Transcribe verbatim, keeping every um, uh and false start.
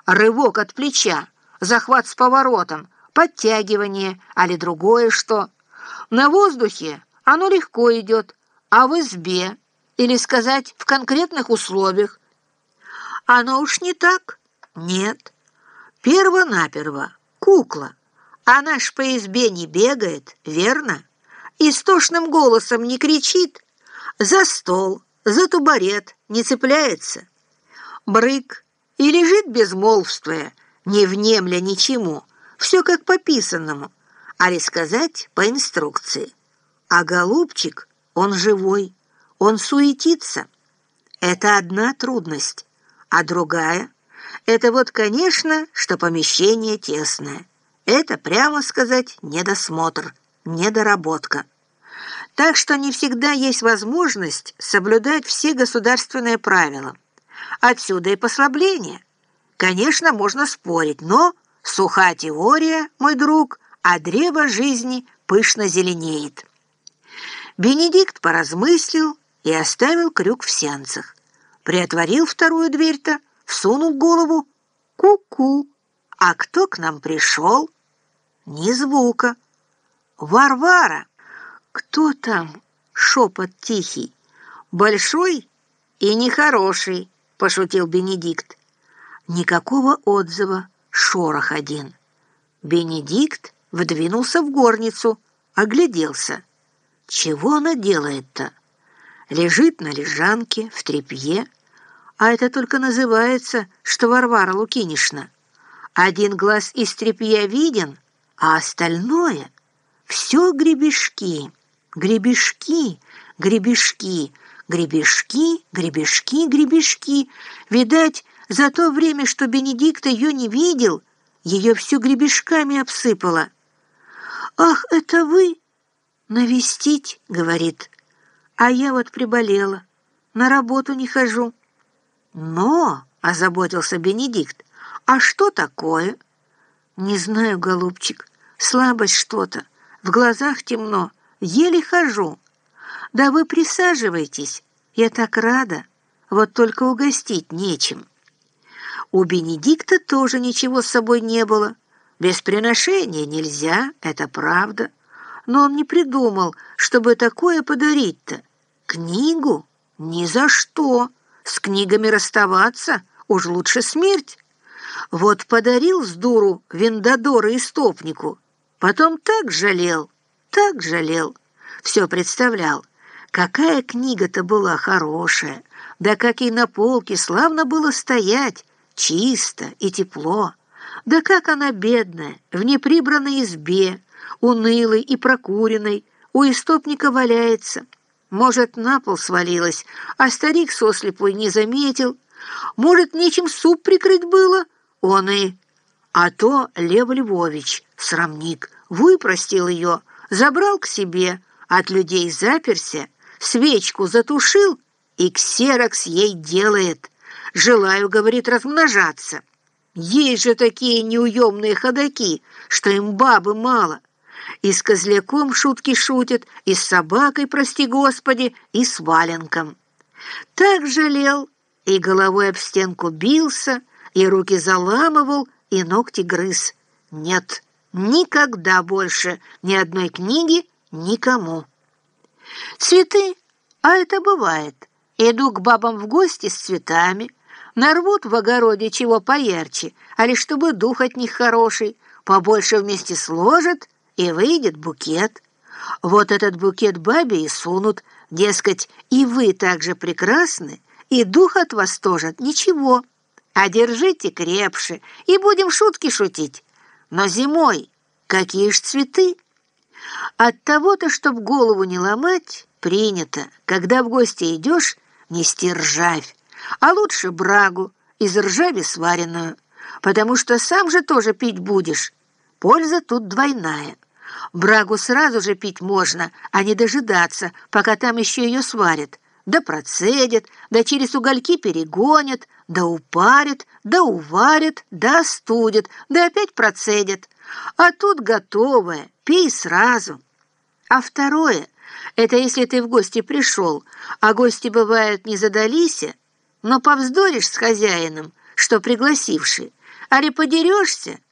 Рывок от плеча, захват с поворотом, подтягивание, али другое что. На воздухе оно легко идет, а в избе, или сказать, в конкретных условиях, оно уж не так. Нет. Перво-наперво кукла. Она ж по избе не бегает, верно? Истошным голосом не кричит, за стол, за тубарет не цепляется. Брык и лежит безмолвствуя, не внемля ничему, все как по писанному, али сказать по инструкции. А голубчик, он живой, он суетится. Это одна трудность, а другая — это вот, конечно, что помещение тесное. Это, прямо сказать, недосмотр, недоработка. Так что не всегда есть возможность соблюдать все государственные правила. Отсюда и послабление. Конечно, можно спорить, но суха теория, мой друг, а древо жизни пышно зеленеет. Бенедикт поразмыслил и оставил крюк в сенцах. Приотворил вторую дверь-то, всунул голову. Ку-ку! А кто к нам пришел? Ни звука. Варвара! Кто там? Шепот тихий. Большой и нехороший, пошутил Бенедикт. Никакого отзыва, шорох один. Бенедикт вдвинулся в горницу, огляделся. Чего она делает-то? Лежит на лежанке, в тряпье. А это только называется, что Варвара Лукинишна. Один глаз из тряпья виден, а остальное — все гребешки, гребешки, гребешки, гребешки, гребешки, гребешки. Видать, за то время, что Бенедикт ее не видел, ее всю гребешками обсыпало. «Ах, это вы?» «Навестить», — говорит. «А я вот приболела, на работу не хожу». «Но», — озаботился Бенедикт, — «а что такое?» «Не знаю, голубчик, слабость что-то, в глазах темно, еле хожу». «Да вы присаживайтесь, я так рада, вот только угостить нечем». У Бенедикта тоже ничего с собой не было. Без приношения нельзя, это правда. Но он не придумал, чтобы такое подарить-то. Книгу? Ни за что. С книгами расставаться уж лучше смерть. Вот подарил с дуру Виндадора истопнику. Потом так жалел, так жалел. Все представлял, какая книга-то была хорошая. Да как и на полке славно было стоять, чисто и тепло. Да как она бедная, в неприбранной избе, унылой и прокуренной, у истопника валяется. Может, на пол свалилась, а старик сослепой не заметил. Может, нечем суп прикрыть было? Он и... А то Лев Львович, срамник, выпростил ее, забрал к себе, от людей заперся, свечку затушил и ксерокс ей делает. «Желаю, — говорит, — размножаться. Есть же такие неуемные ходаки, что им бабы мало. И с козляком шутки шутят, и с собакой, прости господи, и с валенком». Так жалел, и головой об стенку бился, и руки заламывал, и ногти грыз. Нет, никогда больше ни одной книги никому. Цветы, а это бывает. Иду к бабам в гости с цветами, нарвут в огороде чего поярче, а лишь чтобы дух от них хороший, побольше вместе сложат, и выйдет букет. Вот этот букет бабе и сунут, дескать, и вы так же прекрасны, и дух от вас тоже ничего. А держите крепше, и будем шутки шутить. Но зимой какие ж цветы? От того-то, чтоб голову не ломать, принято, когда в гости идешь, нести ржавь, а лучше брагу из ржави сваренную, потому что сам же тоже пить будешь. Польза тут двойная. Брагу сразу же пить можно, а не дожидаться, пока там еще ее сварят. Да процедят, да через угольки перегонят, да упарят, да уварят, да остудят, да опять процедят. А тут готовое, пей сразу. А второе — это если ты в гости пришел, а гости, бывают, не задались, но повздоришь с хозяином, что пригласивший, Али подерешься,